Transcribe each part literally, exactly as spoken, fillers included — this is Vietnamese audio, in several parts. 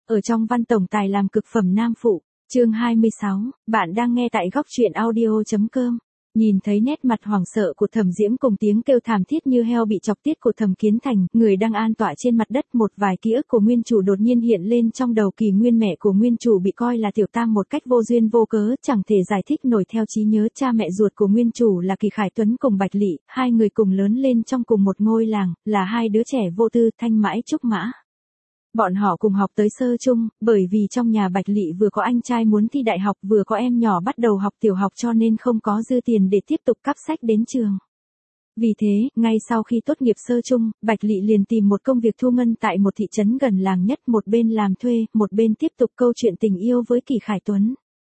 ở trong văn tổng tài làm cực phẩm nam phụ. Chương hai mươi sáu, bạn đang nghe tại góc truyện audio chấm com. Nhìn thấy nét mặt hoảng sợ của Thẩm Diễm cùng tiếng kêu thảm thiết như heo bị chọc tiết của Thẩm Kiến Thành, người đang an tọa trên mặt đất, một vài ký ức của nguyên chủ đột nhiên hiện lên trong đầu. Kỳ Nguyên, mẹ của nguyên chủ, bị coi là tiểu tam một cách vô duyên vô cớ, chẳng thể giải thích nổi. Theo trí nhớ, cha mẹ ruột của nguyên chủ là Kỳ Khải Tuấn cùng Bạch Lị, hai người cùng lớn lên trong cùng một ngôi làng, là hai đứa trẻ vô tư, thanh mãi trúc mã. Bọn họ cùng học tới sơ trung, bởi vì trong nhà Bạch Lị vừa có anh trai muốn thi đại học, vừa có em nhỏ bắt đầu học tiểu học, cho nên không có dư tiền để tiếp tục cắp sách đến trường. Vì thế, ngay sau khi tốt nghiệp sơ trung, Bạch Lị liền tìm một công việc thu ngân tại một thị trấn gần làng nhất, một bên làm thuê, một bên tiếp tục câu chuyện tình yêu với Kỳ Khải Tuấn.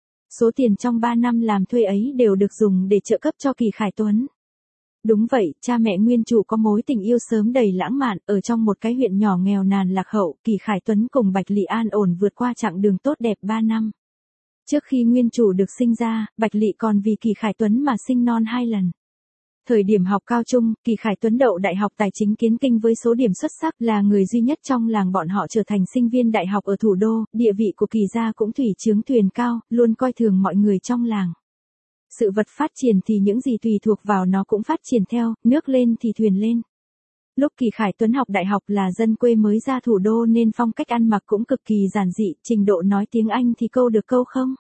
Số tiền trong ba năm làm thuê ấy đều được dùng để trợ cấp cho Kỳ Khải Tuấn. Đúng vậy, cha mẹ nguyên chủ có mối tình yêu sớm đầy lãng mạn, ở trong một cái huyện nhỏ nghèo nàn lạc hậu, Kỳ Khải Tuấn cùng Bạch Lị an ổn vượt qua chặng đường tốt đẹp ba năm. Trước khi nguyên chủ được sinh ra, Bạch Lị còn vì Kỳ Khải Tuấn mà sinh non hai lần. Thời điểm học cao trung, Kỳ Khải Tuấn đậu Đại học Tài chính Kiến Kinh với số điểm xuất sắc, là người duy nhất trong làng bọn họ trở thành sinh viên đại học ở thủ đô. Địa vị của Kỳ gia cũng thủy chướng thuyền cao, luôn coi thường mọi người trong làng. Sự vật phát triển thì những gì tùy thuộc vào nó cũng phát triển theo, nước lên thì thuyền lên. Lúc Kỳ Khải Tuấn học đại học là dân quê mới ra thủ đô nên phong cách ăn mặc cũng cực kỳ giản dị, trình độ nói tiếng Anh thì câu được câu không.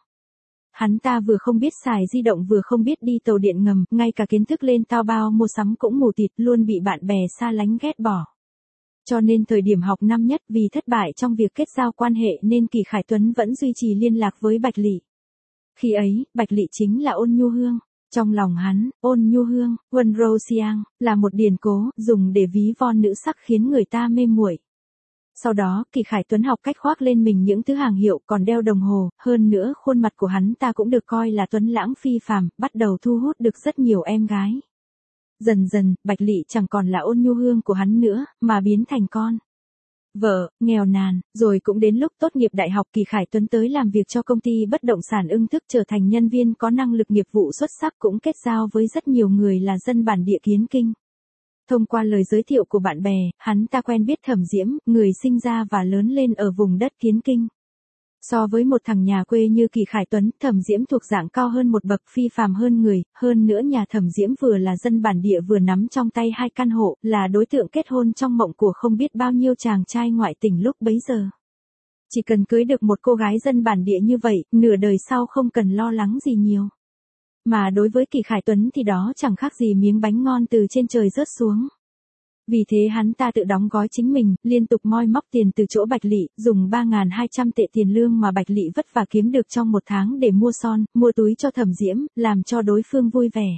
Hắn ta vừa không biết xài di động vừa không biết đi tàu điện ngầm, ngay cả kiến thức lên tao bao mua sắm cũng mù tịt, luôn bị bạn bè xa lánh ghét bỏ. Cho nên thời điểm học năm nhất, vì thất bại trong việc kết giao quan hệ nên Kỳ Khải Tuấn vẫn duy trì liên lạc với Bạch Lị. Khi ấy, Bạch Lị chính là Ôn Nhu Hương. Trong lòng hắn, Ôn Nhu Hương, Huân Rô Siang, là một điển cố, dùng để ví von nữ sắc khiến người ta mê muội. Sau đó, Kỳ Khải Tuấn học cách khoác lên mình những thứ hàng hiệu, còn đeo đồng hồ, hơn nữa khuôn mặt của hắn ta cũng được coi là tuấn lãng phi phàm, bắt đầu thu hút được rất nhiều em gái. Dần dần, Bạch Lị chẳng còn là Ôn Nhu Hương của hắn nữa, mà biến thành con vợ, nghèo nàn. Rồi cũng đến lúc tốt nghiệp đại học, Kỳ Khải Tuấn tới làm việc cho công ty bất động sản Ưng Thức, trở thành nhân viên có năng lực nghiệp vụ xuất sắc, cũng kết giao với rất nhiều người là dân bản địa Kiến Kinh. Thông qua lời giới thiệu của bạn bè, hắn ta quen biết Thẩm Diễm, người sinh ra và lớn lên ở vùng đất Kiến Kinh. So với một thằng nhà quê như Kỳ Khải Tuấn, Thẩm Diễm thuộc dạng cao hơn một bậc, phi phàm hơn người, hơn nữa nhà Thẩm Diễm vừa là dân bản địa vừa nắm trong tay hai căn hộ, là đối tượng kết hôn trong mộng của không biết bao nhiêu chàng trai ngoại tình lúc bấy giờ. Chỉ cần cưới được một cô gái dân bản địa như vậy, nửa đời sau không cần lo lắng gì nhiều. Mà đối với Kỳ Khải Tuấn thì đó chẳng khác gì miếng bánh ngon từ trên trời rớt xuống. Vì thế hắn ta tự đóng gói chính mình, liên tục moi móc tiền từ chỗ Bạch Lị, dùng ba nghìn hai trăm tệ tiền lương mà Bạch Lị vất vả kiếm được trong một tháng để mua son, mua túi cho Thẩm Diễm, làm cho đối phương vui vẻ.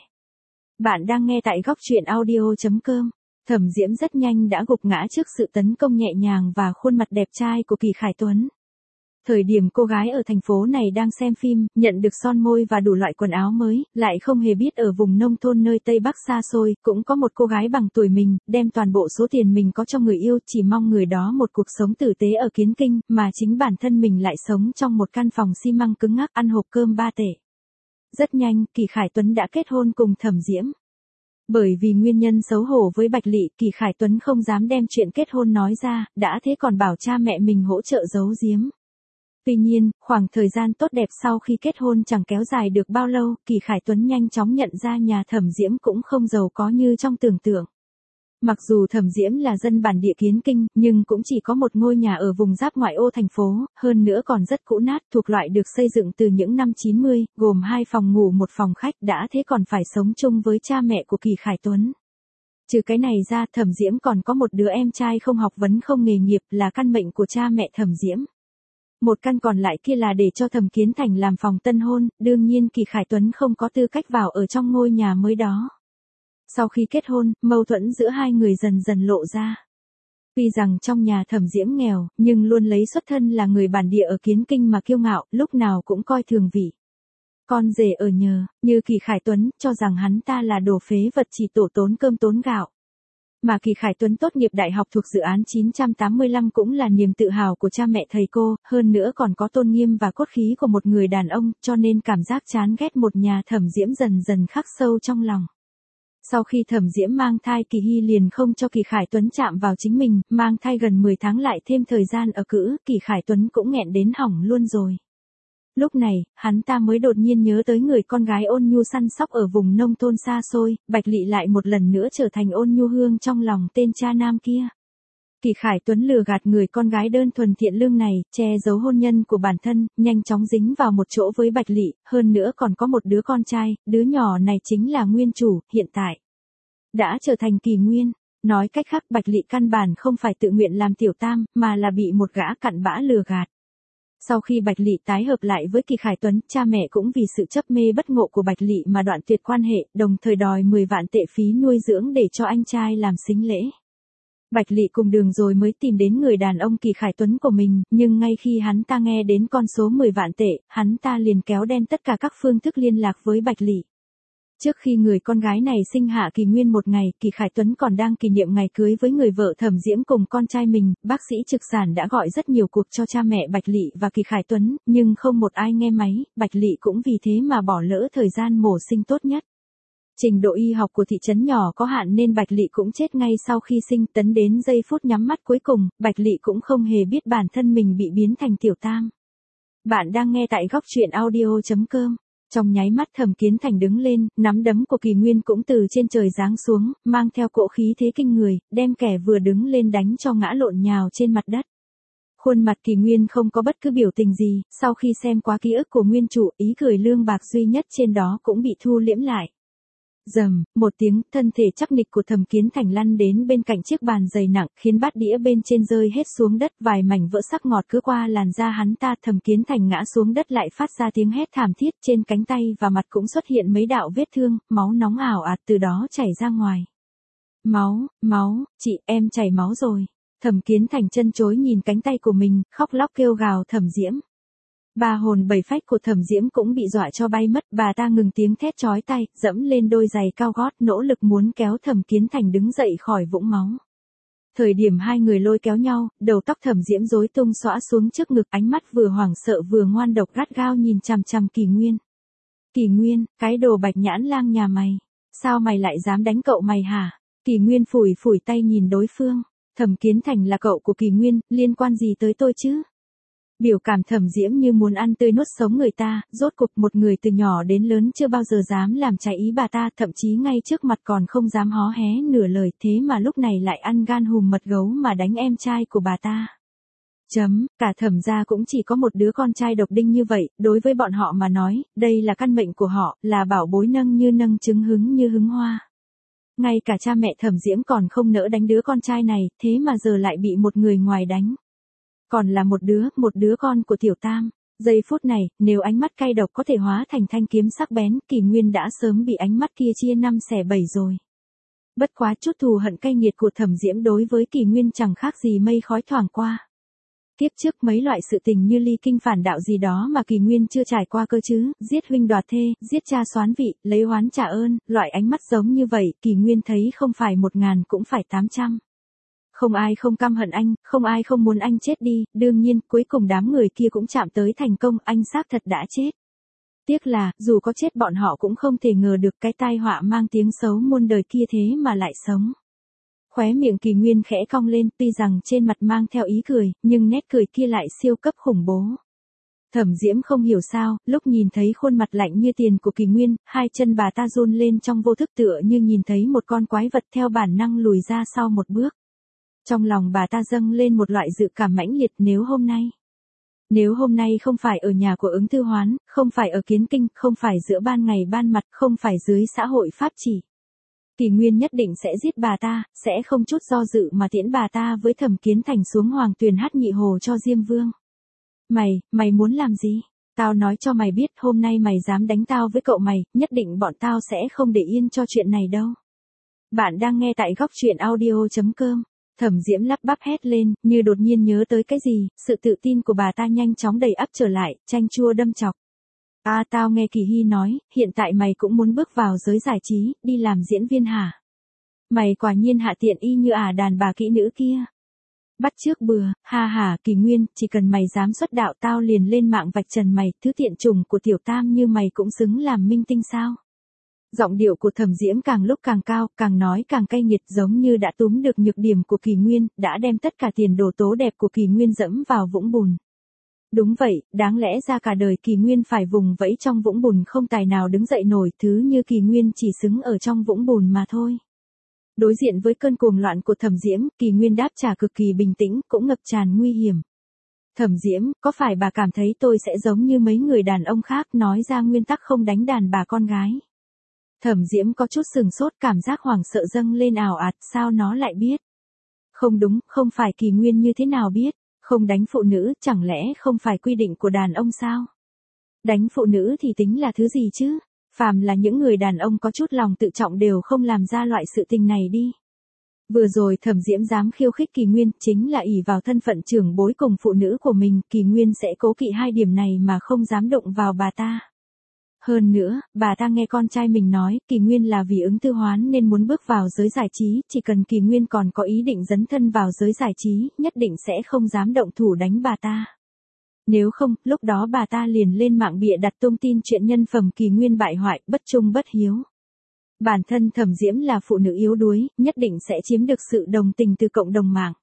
Bạn đang nghe tại góc truyện audio chấm com. Thẩm Diễm rất nhanh đã gục ngã trước sự tấn công nhẹ nhàng và khuôn mặt đẹp trai của Kỳ Khải Tuấn. Thời điểm cô gái ở thành phố này đang xem phim, nhận được son môi và đủ loại quần áo mới, lại không hề biết ở vùng nông thôn nơi Tây Bắc xa xôi, cũng có một cô gái bằng tuổi mình, đem toàn bộ số tiền mình có cho người yêu, chỉ mong người đó một cuộc sống tử tế ở Kiến Kinh, mà chính bản thân mình lại sống trong một căn phòng xi măng cứng ngắc, ăn hộp cơm ba tệ. Rất nhanh, Kỳ Khải Tuấn đã kết hôn cùng Thẩm Diễm. Bởi vì nguyên nhân xấu hổ với Bạch Lị, Kỳ Khải Tuấn không dám đem chuyện kết hôn nói ra, đã thế còn bảo cha mẹ mình hỗ trợ giấu giếm. Tuy nhiên, khoảng thời gian tốt đẹp sau khi kết hôn chẳng kéo dài được bao lâu, Kỳ Khải Tuấn nhanh chóng nhận ra nhà Thẩm Diễm cũng không giàu có như trong tưởng tượng. Mặc dù Thẩm Diễm là dân bản địa Kiến Kinh, nhưng cũng chỉ có một ngôi nhà ở vùng giáp ngoại ô thành phố, hơn nữa còn rất cũ nát, thuộc loại được xây dựng từ những năm chín mươi, gồm hai phòng ngủ một phòng khách, đã thế còn phải sống chung với cha mẹ của Kỳ Khải Tuấn. Trừ cái này ra, Thẩm Diễm còn có một đứa em trai không học vấn không nghề nghiệp, là căn mệnh của cha mẹ Thẩm Diễm. Một căn còn lại kia là để cho Thẩm Kiến Thành làm phòng tân hôn, đương nhiên Kỳ Khải Tuấn không có tư cách vào ở trong ngôi nhà mới đó. Sau khi kết hôn, mâu thuẫn giữa hai người dần dần lộ ra. Tuy rằng trong nhà Thẩm Diễm nghèo, nhưng luôn lấy xuất thân là người bản địa ở Kiến Kinh mà kiêu ngạo, lúc nào cũng coi thường vị con rể ở nhờ, như Kỳ Khải Tuấn, cho rằng hắn ta là đồ phế vật chỉ tổ tốn cơm tốn gạo. Mà Kỳ Khải Tuấn tốt nghiệp đại học thuộc dự án chín trăm tám mươi lăm cũng là niềm tự hào của cha mẹ thầy cô, hơn nữa còn có tôn nghiêm và cốt khí của một người đàn ông, cho nên cảm giác chán ghét một nhà Thẩm Diễm dần dần khắc sâu trong lòng. Sau khi Thẩm Diễm mang thai Kỳ Hy liền không cho Kỳ Khải Tuấn chạm vào chính mình, mang thai gần mười tháng lại thêm thời gian ở cữ, Kỳ Khải Tuấn cũng nghẹn đến hỏng luôn rồi. Lúc này, hắn ta mới đột nhiên nhớ tới người con gái ôn nhu săn sóc ở vùng nông thôn xa xôi, Bạch Lị lại một lần nữa trở thành ôn nhu hương trong lòng tên cha nam kia. Kỳ Khải Tuấn lừa gạt người con gái đơn thuần thiện lương này, che giấu hôn nhân của bản thân, nhanh chóng dính vào một chỗ với Bạch Lị, hơn nữa còn có một đứa con trai, đứa nhỏ này chính là nguyên chủ, hiện tại đã trở thành Kỳ Nguyên. Nói cách khác Bạch Lị căn bản không phải tự nguyện làm tiểu tam, mà là bị một gã cặn bã lừa gạt. Sau khi Bạch Lị tái hợp lại với Kỳ Khải Tuấn, cha mẹ cũng vì sự chấp mê bất ngộ của Bạch Lị mà đoạn tuyệt quan hệ, đồng thời đòi mười vạn tệ phí nuôi dưỡng để cho anh trai làm sính lễ. Bạch Lị cùng đường rồi mới tìm đến người đàn ông Kỳ Khải Tuấn của mình, nhưng ngay khi hắn ta nghe đến con số mười vạn tệ, hắn ta liền kéo đen tất cả các phương thức liên lạc với Bạch Lị. Trước khi người con gái này sinh hạ Kỳ Nguyên một ngày, Kỳ Khải Tuấn còn đang kỷ niệm ngày cưới với người vợ Thẩm Diễm cùng con trai mình, bác sĩ trực sản đã gọi rất nhiều cuộc cho cha mẹ Bạch Lị và Kỳ Khải Tuấn, nhưng không một ai nghe máy, Bạch Lị cũng vì thế mà bỏ lỡ thời gian mổ sinh tốt nhất. Trình độ y học của thị trấn nhỏ có hạn nên Bạch Lị cũng chết ngay sau khi sinh, tấn đến giây phút nhắm mắt cuối cùng, Bạch Lị cũng không hề biết bản thân mình bị biến thành tiểu tam. Bạn đang nghe tại góc truyện audio chấm com. Trong nháy mắt Thẩm Kiến Thành đứng lên, nắm đấm của Kỳ Nguyên cũng từ trên trời giáng xuống, mang theo cỗ khí thế kinh người, đem kẻ vừa đứng lên đánh cho ngã lộn nhào trên mặt đất. Khuôn mặt Kỳ Nguyên không có bất cứ biểu tình gì, sau khi xem qua ký ức của nguyên chủ, ý cười lương bạc duy nhất trên đó cũng bị thu liễm lại. Rầm, một tiếng, thân thể chắc nịch của Thẩm Kiến Thành lăn đến bên cạnh chiếc bàn dày nặng, khiến bát đĩa bên trên rơi hết xuống đất, vài mảnh vỡ sắc ngọt cứ qua làn da hắn ta, Thẩm Kiến Thành ngã xuống đất lại phát ra tiếng hét thảm thiết, trên cánh tay và mặt cũng xuất hiện mấy đạo vết thương, máu nóng ảo ạt từ đó chảy ra ngoài. Máu, máu, chị, em chảy máu rồi. Thẩm Kiến Thành chân chối nhìn cánh tay của mình, khóc lóc kêu gào Thẩm Diễm. Ba hồn bảy phách của Thẩm Diễm cũng bị dọa cho bay mất, bà ta ngừng tiếng thét chói tai, dẫm lên đôi giày cao gót, nỗ lực muốn kéo Thẩm Kiến Thành đứng dậy khỏi vũng máu. Thời điểm hai người lôi kéo nhau, đầu tóc Thẩm Diễm rối tung xõa xuống trước ngực, ánh mắt vừa hoảng sợ vừa ngoan độc gắt gao nhìn chằm chằm Kỳ Nguyên. Kỳ Nguyên, cái đồ bạch nhãn lang nhà mày, sao mày lại dám đánh cậu mày hả? Kỳ Nguyên phủi phủi tay nhìn đối phương, Thẩm Kiến Thành là cậu của Kỳ Nguyên, liên quan gì tới tôi chứ? Biểu cảm Thẩm Diễm như muốn ăn tươi nuốt sống người ta, rốt cục một người từ nhỏ đến lớn chưa bao giờ dám làm trái ý bà ta, thậm chí ngay trước mặt còn không dám hó hé nửa lời, thế mà lúc này lại ăn gan hùm mật gấu mà đánh em trai của bà ta. Chấm, cả Thẩm gia cũng chỉ có một đứa con trai độc đinh như vậy, đối với bọn họ mà nói, đây là căn mệnh của họ, là bảo bối nâng như nâng trứng hứng như hứng hoa. Ngay cả cha mẹ Thẩm Diễm còn không nỡ đánh đứa con trai này, thế mà giờ lại bị một người ngoài đánh. Còn là một đứa, một đứa con của tiểu tam. Giây phút này, nếu ánh mắt cay độc có thể hóa thành thanh kiếm sắc bén, Kỳ Nguyên đã sớm bị ánh mắt kia chia năm xẻ bảy rồi. Bất quá chút thù hận cay nghiệt của Thẩm Diễm đối với Kỳ Nguyên chẳng khác gì mây khói thoảng qua. Tiếp trước mấy loại sự tình như ly kinh phản đạo gì đó mà Kỳ Nguyên chưa trải qua cơ chứ, giết huynh đoạt thê, giết cha soán vị, lấy oán trả ơn, loại ánh mắt giống như vậy, Kỳ Nguyên thấy không phải một ngàn cũng phải tám trăm. Không ai không căm hận anh, không ai không muốn anh chết đi, đương nhiên, cuối cùng đám người kia cũng chạm tới thành công, anh xác thật đã chết. Tiếc là, dù có chết bọn họ cũng không thể ngờ được cái tai họa mang tiếng xấu muôn đời kia thế mà lại sống. Khóe miệng Kỳ Nguyên khẽ cong lên, tuy rằng trên mặt mang theo ý cười, nhưng nét cười kia lại siêu cấp khủng bố. Thẩm Diễm không hiểu sao, lúc nhìn thấy khuôn mặt lạnh như tiền của Kỳ Nguyên, hai chân bà ta run lên trong vô thức tựa như nhìn thấy một con quái vật, theo bản năng lùi ra sau một bước. Trong lòng bà ta dâng lên một loại dự cảm mãnh liệt, nếu hôm nay. Nếu hôm nay không phải ở nhà của Ứng Thư Hoán, không phải ở Kiến Kinh, không phải giữa ban ngày ban mặt, không phải dưới xã hội pháp chỉ. Kỳ Nguyên nhất định sẽ giết bà ta, sẽ không chút do dự mà tiễn bà ta với Thẩm Kiến Thành xuống Hoàng Tuyền hát nhị hồ cho Diêm Vương. Mày, mày muốn làm gì? Tao nói cho mày biết, hôm nay mày dám đánh tao với cậu mày, nhất định bọn tao sẽ không để yên cho chuyện này đâu. Bạn đang nghe tại góc truyện audio chấm com. Thẩm Diễm lắp bắp hét lên, như đột nhiên nhớ tới cái gì, sự tự tin của bà ta nhanh chóng đầy ắp trở lại, chanh chua đâm chọc. À tao nghe Kỳ Hy nói, hiện tại mày cũng muốn bước vào giới giải trí, đi làm diễn viên hả? Mày quả nhiên hạ tiện y như ả đàn bà kỹ nữ kia. Bắt trước bừa, ha ha, Kỳ Nguyên, chỉ cần mày dám xuất đạo tao liền lên mạng vạch trần mày, thứ tiện chủng của tiểu tam như mày cũng xứng làm minh tinh sao? Giọng điệu của Thẩm Diễm càng lúc càng cao, càng nói càng cay nghiệt, giống như đã túm được nhược điểm của Kỳ Nguyên, đã đem tất cả tiền đồ tố đẹp của Kỳ Nguyên dẫm vào vũng bùn. Đúng vậy, đáng lẽ ra cả đời Kỳ Nguyên phải vùng vẫy trong vũng bùn không tài nào đứng dậy nổi, thứ như Kỳ Nguyên chỉ xứng ở trong vũng bùn mà thôi. Đối diện với cơn cuồng loạn của Thẩm Diễm, Kỳ Nguyên đáp trả cực kỳ bình tĩnh, cũng ngập tràn nguy hiểm. Thẩm Diễm, có phải bà cảm thấy tôi sẽ giống như mấy người đàn ông khác nói ra nguyên tắc không đánh đàn bà con gái? Thẩm Diễm có chút sừng sốt, cảm giác hoảng sợ dâng lên ào ạt, sao nó lại biết? Không đúng, không phải Kỳ Nguyên như thế nào biết? Không đánh phụ nữ, chẳng lẽ không phải quy định của đàn ông sao? Đánh phụ nữ thì tính là thứ gì chứ? Phàm là những người đàn ông có chút lòng tự trọng đều không làm ra loại sự tình này đi. Vừa rồi Thẩm Diễm dám khiêu khích Kỳ Nguyên, chính là ỷ vào thân phận trưởng bối cùng phụ nữ của mình, Kỳ Nguyên sẽ cố kỵ hai điểm này mà không dám động vào bà ta. Hơn nữa, bà ta nghe con trai mình nói, Kỳ Nguyên là vì ứng tư hoán nên muốn bước vào giới giải trí, chỉ cần Kỳ Nguyên còn có ý định dấn thân vào giới giải trí, nhất định sẽ không dám động thủ đánh bà ta. Nếu không, lúc đó bà ta liền lên mạng bịa đặt tung tin chuyện nhân phẩm Kỳ Nguyên bại hoại, bất trung bất hiếu. Bản thân Thẩm Diễm là phụ nữ yếu đuối, nhất định sẽ chiếm được sự đồng tình từ cộng đồng mạng.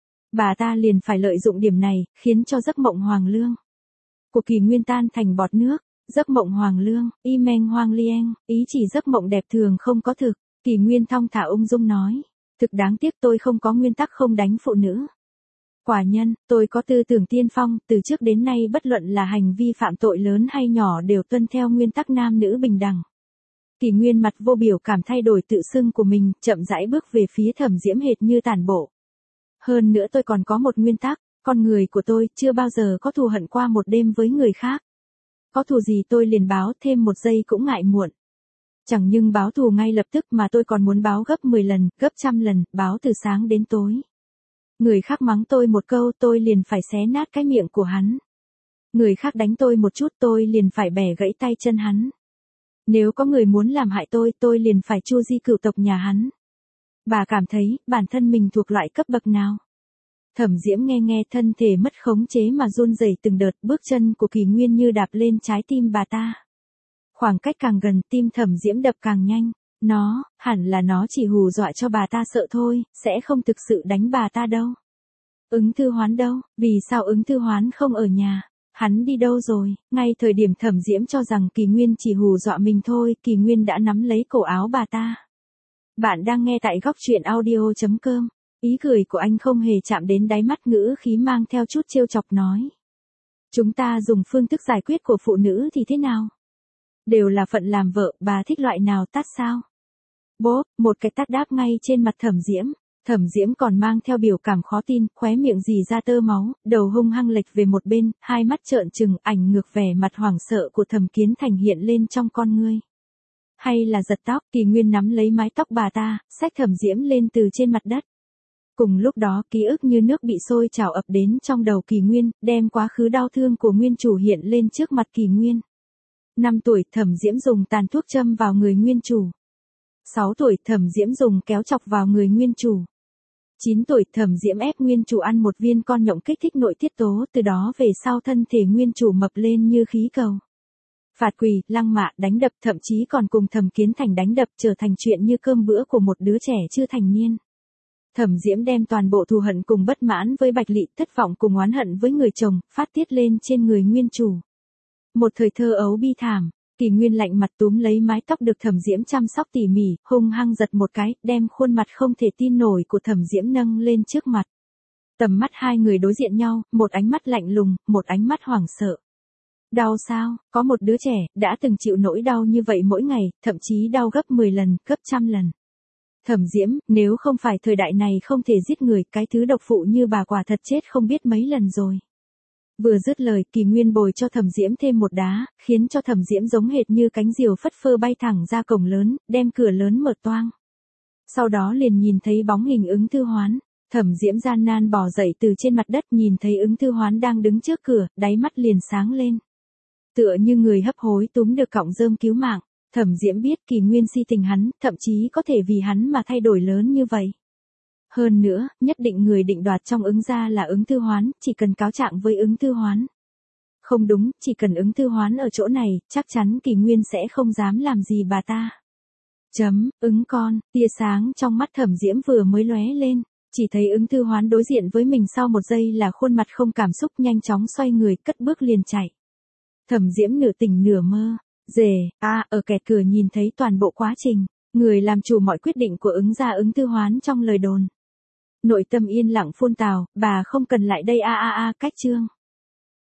Bà ta liền phải lợi dụng điểm này, khiến cho giấc mộng hoàng lương của Kỳ Nguyên tan thành bọt nước. Giấc mộng hoàng lương, y meng hoang lieng, ý chỉ giấc mộng đẹp thường không có thực. Kỳ Nguyên thong thả ung dung nói. Thực đáng tiếc tôi không có nguyên tắc không đánh phụ nữ. Quả nhân, tôi có tư tưởng tiên phong, từ trước đến nay bất luận là hành vi phạm tội lớn hay nhỏ đều tuân theo nguyên tắc nam nữ bình đẳng. Kỳ Nguyên mặt vô biểu cảm thay đổi tự xưng của mình, chậm rãi bước về phía Thẩm Diễm hệt như tản bộ. Hơn nữa tôi còn có một nguyên tắc, con người của tôi chưa bao giờ có thù hận qua một đêm với người khác. Có thù gì tôi liền báo, thêm một giây cũng ngại muộn. Chẳng nhưng báo thù ngay lập tức mà tôi còn muốn báo gấp mười lần, gấp trăm lần, báo từ sáng đến tối. Người khác mắng tôi một câu tôi liền phải xé nát cái miệng của hắn. Người khác đánh tôi một chút tôi liền phải bẻ gãy tay chân hắn. Nếu có người muốn làm hại tôi tôi liền phải chu di cửu tộc nhà hắn. Bà cảm thấy bản thân mình thuộc loại cấp bậc nào? Thẩm Diễm nghe nghe thân thể mất khống chế mà run rẩy từng đợt, bước chân của Kỳ Nguyên như đạp lên trái tim bà ta. Khoảng cách càng gần tim Thẩm Diễm đập càng nhanh, nó, hẳn là nó chỉ hù dọa cho bà ta sợ thôi, sẽ không thực sự đánh bà ta đâu. Ứng Thư Hoán đâu, vì sao Ứng Thư Hoán không ở nhà, hắn đi đâu rồi? Ngay thời điểm Thẩm Diễm cho rằng Kỳ Nguyên chỉ hù dọa mình thôi, Kỳ Nguyên đã nắm lấy cổ áo bà ta. Bạn đang nghe tại góc truyện audio chấm com. Ý cười của anh không hề chạm đến đáy mắt, ngữ khí mang theo chút trêu chọc nói. Chúng ta dùng phương thức giải quyết của phụ nữ thì thế nào? Đều là phận làm vợ, bà thích loại nào tát sao? Bốp, một cái tát đáp ngay trên mặt Thẩm Diễm. Thẩm Diễm còn mang theo biểu cảm khó tin, khóe miệng rỉ ra tơ máu, đầu hung hăng lệch về một bên, hai mắt trợn trừng, ảnh ngược vẻ mặt hoảng sợ của Thẩm Kiến Thành hiện lên trong con ngươi. Hay là giật tóc, Kỳ Nguyên nắm lấy mái tóc bà ta, xách Thẩm Diễm lên từ trên mặt đất. Cùng lúc đó ký ức như nước bị sôi trào ập đến trong đầu Kỳ Nguyên, đem quá khứ đau thương của nguyên chủ hiện lên trước mặt Kỳ Nguyên. năm tuổi Thẩm Diễm dùng tàn thuốc châm vào người nguyên chủ. sáu tuổi Thẩm Diễm dùng kéo chọc vào người nguyên chủ. chín tuổi Thẩm Diễm ép nguyên chủ ăn một viên con nhộng kích thích nội tiết tố, từ đó về sau thân thể nguyên chủ mập lên như khí cầu. Phạt quỳ, lăng mạ, đánh đập, thậm chí còn cùng Thẩm Kiến Thành đánh đập, trở thành chuyện như cơm bữa của một đứa trẻ chưa thành niên. Thẩm Diễm đem toàn bộ thù hận cùng bất mãn với Bạch Lị, thất vọng cùng oán hận với người chồng, phát tiết lên trên người nguyên chủ. Một thời thơ ấu bi thảm, Kỳ Nguyên lạnh mặt túm lấy mái tóc được Thẩm Diễm chăm sóc tỉ mỉ, hung hăng giật một cái, đem khuôn mặt không thể tin nổi của Thẩm Diễm nâng lên trước mặt. Tầm mắt hai người đối diện nhau, một ánh mắt lạnh lùng, một ánh mắt hoảng sợ. Đau sao? Có một đứa trẻ đã từng chịu nỗi đau như vậy mỗi ngày, thậm chí đau gấp mười lần, gấp trăm lần. Thẩm Diễm, nếu không phải thời đại này không thể giết người, cái thứ độc phụ như bà quả thật chết không biết mấy lần rồi. Vừa dứt lời, Kỳ Nguyên bồi cho Thẩm Diễm thêm một đá, khiến cho Thẩm Diễm giống hệt như cánh diều phất phơ bay thẳng ra cổng lớn, đem cửa lớn mở toang. Sau đó liền nhìn thấy bóng hình Ứng Thư Hoán. Thẩm Diễm gian nan bò dậy từ trên mặt đất, nhìn thấy Ứng Thư Hoán đang đứng trước cửa, đáy mắt liền sáng lên. Tựa như người hấp hối túm được cọng rơm cứu mạng. Thẩm Diễm biết Kỳ Nguyên si tình hắn, thậm chí có thể vì hắn mà thay đổi lớn như vậy. Hơn nữa, nhất định người định đoạt trong Ứng gia là Ứng Thư Hoán, chỉ cần cáo trạng với Ứng Thư Hoán. Không đúng, chỉ cần Ứng Thư Hoán ở chỗ này, chắc chắn Kỳ Nguyên sẽ không dám làm gì bà ta. Chấm, ứng con, tia sáng trong mắt Thẩm Diễm vừa mới lóe lên, chỉ thấy ứng thư hoán đối diện với mình sau một giây là khuôn mặt không cảm xúc nhanh chóng xoay người cất bước liền chạy. Thẩm Diễm nửa tỉnh nửa mơ, dề, a ở kẹt cửa nhìn thấy toàn bộ quá trình, người làm chủ mọi quyết định của ứng gia ứng thư hoán trong lời đồn. Nội tâm yên lặng phun tào, bà không cần lại đây a a a cách chương.